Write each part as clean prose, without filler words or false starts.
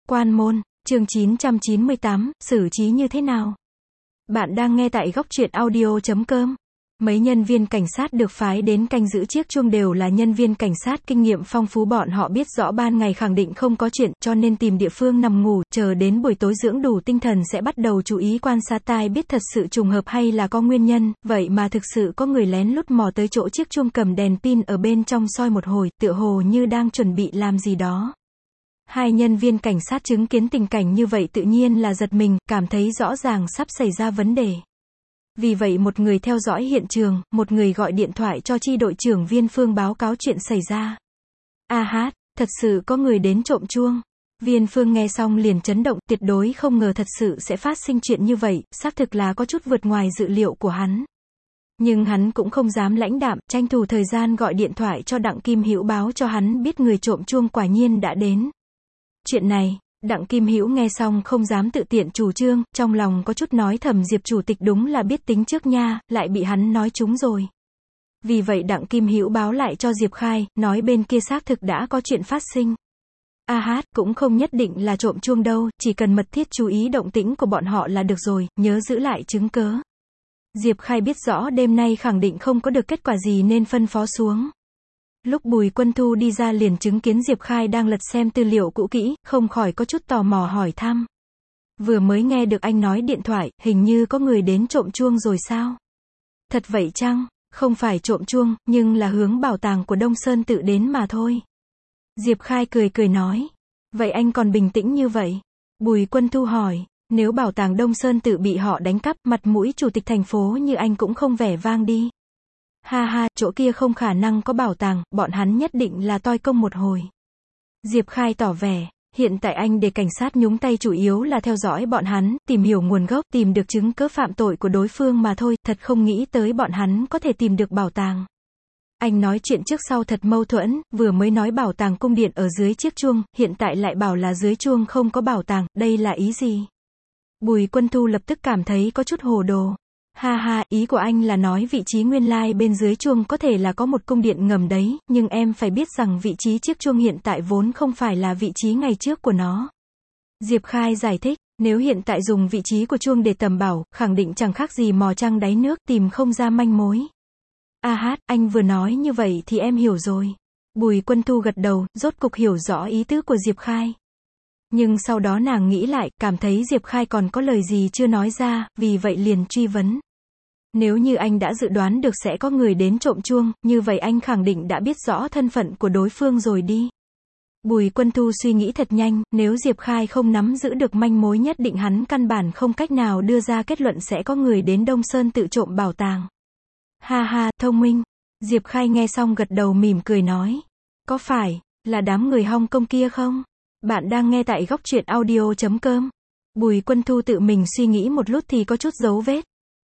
Quan môn, chương 998, xử trí như thế nào? Bạn đang nghe tại góc truyện audio.com. Mấy nhân viên cảnh sát được phái đến canh giữ chiếc chuông đều là nhân viên cảnh sát kinh nghiệm phong phú, bọn họ biết rõ ban ngày khẳng định không có chuyện, cho nên tìm địa phương nằm ngủ, chờ đến buổi tối dưỡng đủ tinh thần sẽ bắt đầu chú ý quan sát tai biết thật sự trùng hợp hay là có nguyên nhân, vậy mà thực sự có người lén lút mò tới chỗ chiếc chuông cầm đèn pin ở bên trong soi một hồi, tựa hồ như đang chuẩn bị làm gì đó. Hai nhân viên cảnh sát chứng kiến tình cảnh như vậy tự nhiên là giật mình, cảm thấy rõ ràng sắp xảy ra vấn đề. Vì vậy một người theo dõi hiện trường, một người gọi điện thoại cho chi đội trưởng Viên Phương báo cáo chuyện xảy ra. Thật sự có người đến trộm chuông. Viên Phương nghe xong liền chấn động, tuyệt đối không ngờ thật sự sẽ phát sinh chuyện như vậy, xác thực là có chút vượt ngoài dự liệu của hắn. Nhưng hắn cũng không dám lãnh đạm, tranh thủ thời gian gọi điện thoại cho Đặng Kim Hữu báo cho hắn biết người trộm chuông quả nhiên đã đến. Chuyện này, Đặng Kim Hữu nghe xong không dám tự tiện chủ trương, trong lòng có chút nói thầm Diệp chủ tịch đúng là biết tính trước nha, lại bị hắn nói trúng rồi. Vì vậy Đặng Kim Hữu báo lại cho Diệp Khai, nói bên kia xác thực đã có chuyện phát sinh. Cũng không nhất định là trộm chuông đâu, chỉ cần mật thiết chú ý động tĩnh của bọn họ là được rồi, nhớ giữ lại chứng cớ. Diệp Khai biết rõ đêm nay khẳng định không có được kết quả gì nên phân phó xuống. Lúc Bùi Quân Thu đi ra liền chứng kiến Diệp Khai đang lật xem tư liệu cũ kỹ, không khỏi có chút tò mò hỏi thăm. Vừa mới nghe được anh nói điện thoại, hình như có người đến trộm chuông rồi sao? Thật vậy chăng? Không phải trộm chuông, nhưng là hướng bảo tàng của Đông Sơn Tự đến mà thôi. Diệp Khai cười nói. Vậy anh còn bình tĩnh như vậy? Bùi Quân Thu hỏi. Nếu bảo tàng Đông Sơn Tự bị họ đánh cắp, mặt mũi chủ tịch thành phố như anh cũng không vẻ vang đi. Chỗ kia không khả năng có bảo tàng, bọn hắn nhất định là toi công một hồi. Diệp Khai tỏ vẻ, hiện tại anh để cảnh sát nhúng tay chủ yếu là theo dõi bọn hắn, tìm hiểu nguồn gốc, tìm được chứng cớ phạm tội của đối phương mà thôi, thật không nghĩ tới bọn hắn có thể tìm được bảo tàng. Anh nói chuyện trước sau thật mâu thuẫn, vừa mới nói bảo tàng cung điện ở dưới chiếc chuông, hiện tại lại bảo là dưới chuông không có bảo tàng, đây là ý gì? Bùi Quân Thu lập tức cảm thấy có chút hồ đồ. Ý của anh là nói vị trí nguyên lai bên dưới chuông có thể là có một cung điện ngầm đấy, nhưng em phải biết rằng vị trí chiếc chuông hiện tại vốn không phải là vị trí ngày trước của nó. Diệp Khai giải thích, nếu hiện tại dùng vị trí của chuông để tầm bảo, khẳng định chẳng khác gì mò trăng đáy nước, tìm không ra manh mối. Anh vừa nói như vậy thì em hiểu rồi. Bùi Quân Thu gật đầu, rốt cục hiểu rõ ý tứ của Diệp Khai. Nhưng sau đó nàng nghĩ lại, cảm thấy Diệp Khai còn có lời gì chưa nói ra, vì vậy liền truy vấn. Nếu như anh đã dự đoán được sẽ có người đến trộm chuông, như vậy anh khẳng định đã biết rõ thân phận của đối phương rồi đi. Bùi Quân Thu suy nghĩ thật nhanh, nếu Diệp Khai không nắm giữ được manh mối nhất định hắn căn bản không cách nào đưa ra kết luận sẽ có người đến Đông Sơn Tự trộm bảo tàng. Thông minh. Diệp Khai nghe xong gật đầu mỉm cười nói. Có phải là đám người Hong Kong kia không? Bạn đang nghe tại góc truyện audio.com. Bùi Quân Thu tự mình suy nghĩ một lúc thì có chút dấu vết.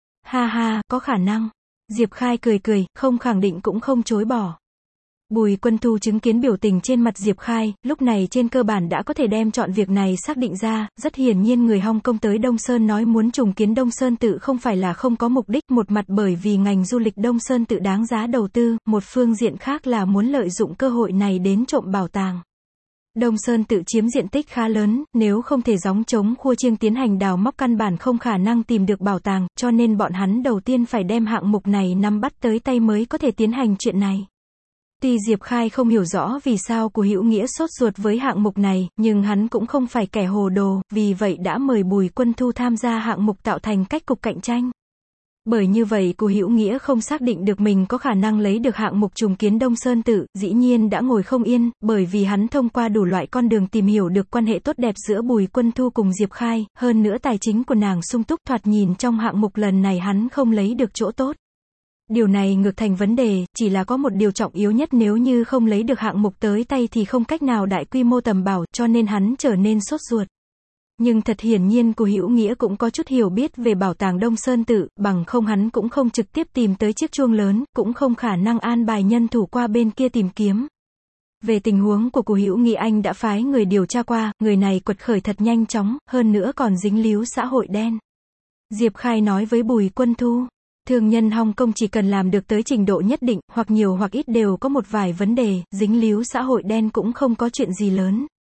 Có khả năng. Diệp Khai cười, không khẳng định cũng không chối bỏ. Bùi Quân Thu chứng kiến biểu tình trên mặt Diệp Khai, lúc này trên cơ bản đã có thể đem chọn việc này xác định ra, rất hiển nhiên người Hong Kong tới Đông Sơn nói muốn trùng kiến Đông Sơn Tự không phải là không có mục đích, một mặt bởi vì ngành du lịch Đông Sơn Tự đáng giá đầu tư, một phương diện khác là muốn lợi dụng cơ hội này đến trộm bảo tàng. Đông Sơn Tự chiếm diện tích khá lớn, nếu không thể gióng trống khua chiêng tiến hành đào móc căn bản không khả năng tìm được bảo tàng, cho nên bọn hắn đầu tiên phải đem hạng mục này nắm bắt tới tay mới có thể tiến hành chuyện này. Tuy Diệp Khai không hiểu rõ vì sao Cù Hữu Nghĩa sốt ruột với hạng mục này, nhưng hắn cũng không phải kẻ hồ đồ, vì vậy đã mời Bùi Quân Thu tham gia hạng mục tạo thành cách cục cạnh tranh. Bởi như vậy Cù Hữu Nghĩa không xác định được mình có khả năng lấy được hạng mục trùng kiến Đông Sơn Tự, dĩ nhiên đã ngồi không yên, bởi vì hắn thông qua đủ loại con đường tìm hiểu được quan hệ tốt đẹp giữa Bùi Quân Thu cùng Diệp Khai, hơn nữa tài chính của nàng sung túc, thoạt nhìn trong hạng mục lần này hắn không lấy được chỗ tốt. Điều này ngược thành vấn đề, chỉ là có một điều trọng yếu nhất, nếu như không lấy được hạng mục tới tay thì không cách nào đại quy mô tầm bảo, cho nên hắn trở nên sốt ruột. Nhưng thật hiển nhiên Cù Hữu Nghĩa cũng có chút hiểu biết về bảo tàng Đông Sơn Tự, bằng không hắn cũng không trực tiếp tìm tới chiếc chuông lớn, cũng không khả năng an bài nhân thủ qua bên kia tìm kiếm. Về tình huống của Cù Hữu Nghĩa anh đã phái người điều tra qua, người này quật khởi thật nhanh chóng, hơn nữa còn dính líu xã hội đen. Diệp Khai nói với Bùi Quân Thu. Thương nhân Hong Kong chỉ cần làm được tới trình độ nhất định, hoặc nhiều hoặc ít đều có một vài vấn đề, dính líu xã hội đen cũng không có chuyện gì lớn.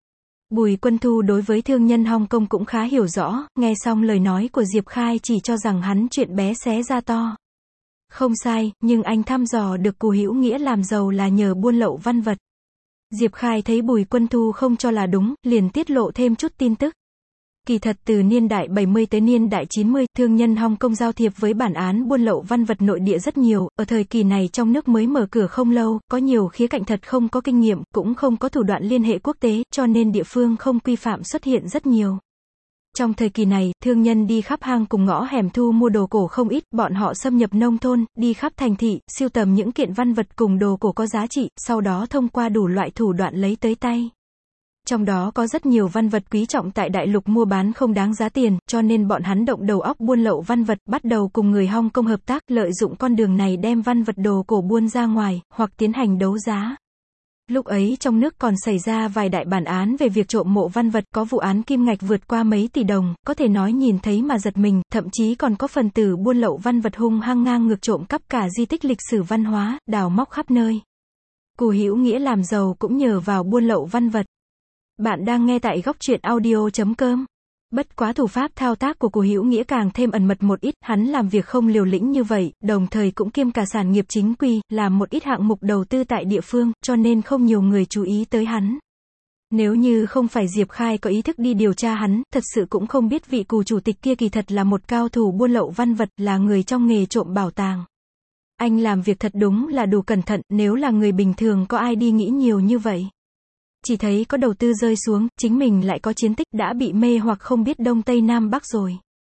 Bùi Quân Thu đối với thương nhân Hong Kong cũng khá hiểu rõ, nghe xong lời nói của Diệp Khai chỉ cho rằng hắn chuyện bé xé ra to. Không sai, nhưng anh thăm dò được Cù Hữu Nghĩa làm giàu là nhờ buôn lậu văn vật. Diệp Khai thấy Bùi Quân Thu không cho là đúng, liền tiết lộ thêm chút tin tức. Kỳ thật từ niên đại 70 tới niên đại 90, thương nhân Hong Kong giao thiệp với bản án buôn lậu văn vật nội địa rất nhiều, ở thời kỳ này trong nước mới mở cửa không lâu, có nhiều khía cạnh thật không có kinh nghiệm, cũng không có thủ đoạn liên hệ quốc tế, cho nên địa phương không quy phạm xuất hiện rất nhiều. Trong thời kỳ này, thương nhân đi khắp hang cùng ngõ hẻm thu mua đồ cổ không ít, bọn họ xâm nhập nông thôn, đi khắp thành thị, sưu tầm những kiện văn vật cùng đồ cổ có giá trị, sau đó thông qua đủ loại thủ đoạn lấy tới tay. Trong đó có rất nhiều văn vật quý trọng tại đại lục mua bán không đáng giá tiền, cho nên bọn hắn động đầu óc buôn lậu văn vật, bắt đầu cùng người Hong Kong hợp tác, lợi dụng con đường này đem văn vật đồ cổ buôn ra ngoài, hoặc tiến hành đấu giá. Lúc ấy trong nước còn xảy ra vài đại bản án về việc trộm mộ văn vật, có vụ án kim ngạch vượt qua mấy tỷ đồng, có thể nói nhìn thấy mà giật mình, thậm chí còn có phần tử buôn lậu văn vật hung hăng ngang ngược trộm cắp cả di tích lịch sử văn hóa, đào móc khắp nơi. Cù Hữu Nghĩa làm giàu cũng nhờ vào buôn lậu văn vật. Bạn đang nghe tại góc truyện audio.com. Bất quá thủ pháp thao tác của Cù Hữu Nghĩa càng thêm ẩn mật một ít, hắn làm việc không liều lĩnh như vậy, đồng thời cũng kiêm cả sản nghiệp chính quy, làm một ít hạng mục đầu tư tại địa phương, cho nên không nhiều người chú ý tới hắn. Nếu như không phải Diệp Khai có ý thức đi điều tra hắn, thật sự cũng không biết vị Cù chủ tịch kia kỳ thật là một cao thủ buôn lậu văn vật, là người trong nghề trộm bảo tàng. Anh làm việc thật đúng là đủ cẩn thận, nếu là người bình thường có ai đi nghĩ nhiều như vậy. Chỉ thấy có đầu tư rơi xuống, chính mình lại có chiến tích, đã bị mê hoặc không biết đông tây nam bắc rồi.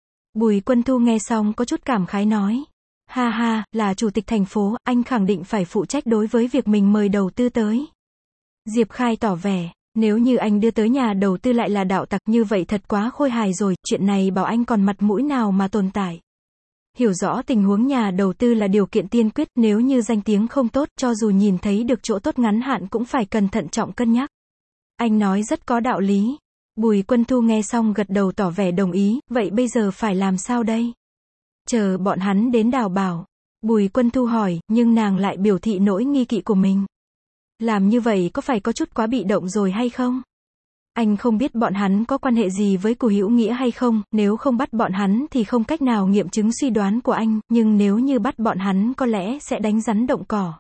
Bùi Quân Thu nghe xong có chút cảm khái nói. Ha ha, là chủ tịch thành phố, anh khẳng định phải phụ trách đối với việc mình mời đầu tư tới. Diệp Khai tỏ vẻ, nếu như anh đưa tới nhà đầu tư lại là đạo tặc như vậy thật quá khôi hài rồi, chuyện này bảo anh còn mặt mũi nào mà tồn tại. Hiểu rõ tình huống nhà đầu tư là điều kiện tiên quyết, nếu như danh tiếng không tốt, cho dù nhìn thấy được chỗ tốt ngắn hạn cũng phải cẩn thận trọng cân nhắc. Anh nói rất có đạo lý. Bùi Quân Thu nghe xong gật đầu tỏ vẻ đồng ý, vậy bây giờ phải làm sao đây? Chờ bọn hắn đến đào bảo. Bùi Quân Thu hỏi, nhưng nàng lại biểu thị nỗi nghi kỵ của mình. Làm như vậy có phải có chút quá bị động rồi hay không? Anh không biết bọn hắn có quan hệ gì với Cù Hữu Nghĩa hay không, nếu không bắt bọn hắn thì không cách nào nghiệm chứng suy đoán của anh, nhưng nếu như bắt bọn hắn có lẽ sẽ đánh rắn động cỏ.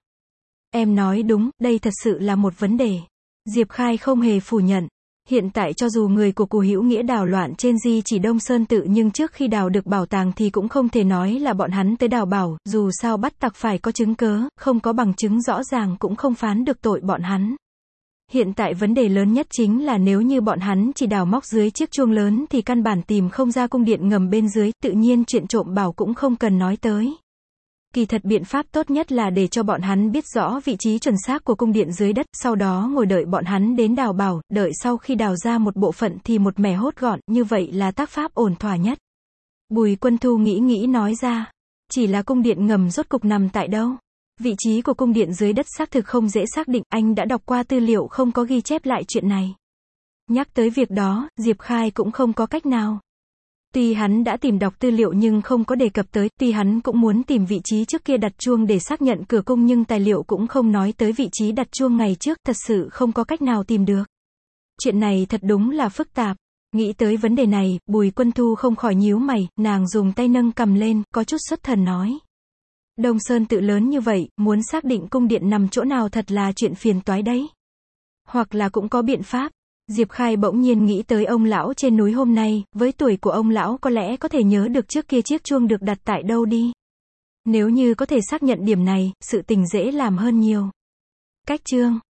Em nói đúng, đây thật sự là một vấn đề. Diệp Khai không hề phủ nhận. Hiện tại cho dù người của Cù Hữu Nghĩa đào loạn trên di chỉ Đông Sơn Tự nhưng trước khi đào được bảo tàng thì cũng không thể nói là bọn hắn tới đào bảo, dù sao bắt tặc phải có chứng cớ, không có bằng chứng rõ ràng cũng không phán được tội bọn hắn. Hiện tại vấn đề lớn nhất chính là nếu như bọn hắn chỉ đào móc dưới chiếc chuông lớn thì căn bản tìm không ra cung điện ngầm bên dưới, tự nhiên chuyện trộm bảo cũng không cần nói tới. Kỳ thật biện pháp tốt nhất là để cho bọn hắn biết rõ vị trí chuẩn xác của cung điện dưới đất, sau đó ngồi đợi bọn hắn đến đào bảo, đợi sau khi đào ra một bộ phận thì một mẻ hốt gọn, như vậy là tác pháp ổn thỏa nhất. Bùi Quân Thu nghĩ nói ra, chỉ là cung điện ngầm rốt cục nằm tại đâu? Vị trí của cung điện dưới đất xác thực không dễ xác định, anh đã đọc qua tư liệu không có ghi chép lại chuyện này. Nhắc tới việc đó, Diệp Khai cũng không có cách nào. Tuy hắn đã tìm đọc tư liệu nhưng không có đề cập tới, tuy hắn cũng muốn tìm vị trí trước kia đặt chuông để xác nhận cửa cung nhưng tài liệu cũng không nói tới vị trí đặt chuông ngày trước, thật sự không có cách nào tìm được. Chuyện này thật đúng là phức tạp. Nghĩ tới vấn đề này, Bùi Quân Thu không khỏi nhíu mày, nàng dùng tay nâng cầm lên, có chút xuất thần nói. Đông Sơn Tự lớn như vậy, muốn xác định cung điện nằm chỗ nào thật là chuyện phiền toái đấy. Hoặc là cũng có biện pháp. Diệp Khai bỗng nhiên nghĩ tới ông lão trên núi hôm nay, với tuổi của ông lão có lẽ có thể nhớ được trước kia chiếc chuông được đặt tại đâu đi. Nếu như có thể xác nhận điểm này, sự tình dễ làm hơn nhiều. Cách chương